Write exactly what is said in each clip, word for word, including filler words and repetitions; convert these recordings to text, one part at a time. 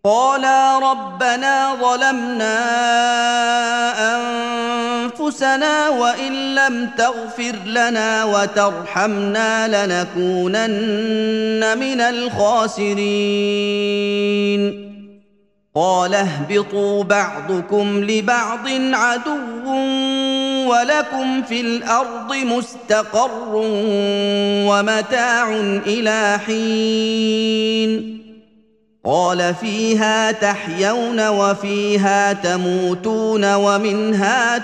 قالا ربنا ظلمنا أنفسنا وإن لم تغفر لنا وترحمنا لنكونن من الخاسرين قال اهبطوا بعضكم لبعض عدو ولكم في الأرض مستقر ومتاع إلى حين قال فيها تحيون وفيها تموتون ومنها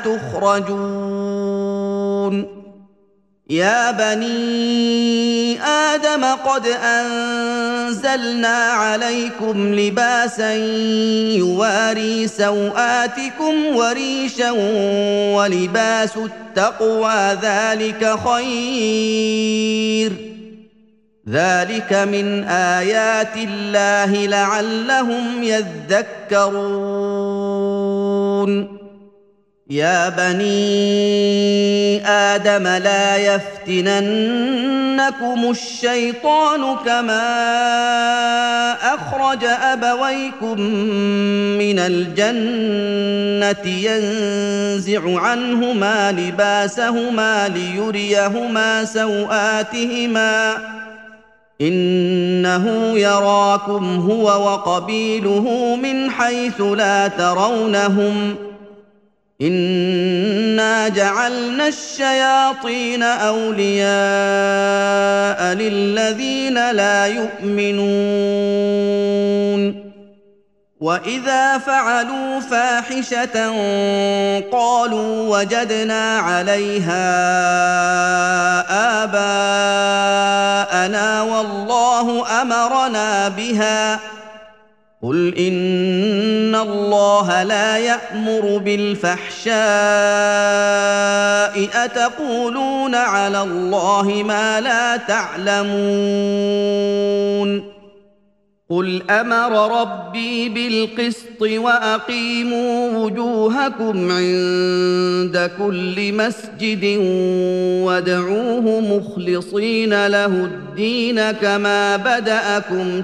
تخرجون يا بني آدم قد أنزلنا عليكم لباسا يواري سوآتكم وريشا ولباس التقوى ذلك خير ذلك من آيات الله لعلهم يذكرون يا بني آدم لا يفتننكم الشيطان كما أخرج أبويكم من الجنة ينزع عنهما لباسهما ليريهما سوآتهما إنه يراكم هو وقبيله من حيث لا ترونهم إنا جعلنا الشياطين أولياء للذين لا يؤمنون وإذا فعلوا فاحشة قالوا وجدنا عليها آباءنا والله أمرنا بها قل إن الله لا يأمر بالفحشاء أتقولون على الله ما لا تعلمون قل أمر ربي بالقسط وأقيموا وجوهكم عند كل مسجد وادعوه مخلصين له الدين كما بدأكم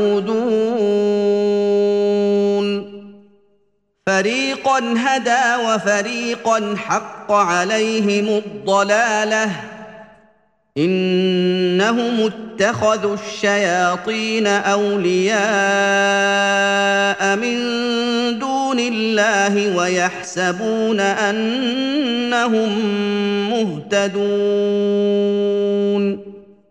تعودون فريقا هدى وفريقا حق عليهم الضلاله إنهم اتخذوا الشياطين أولياء من دون الله ويحسبون أنهم مهتدون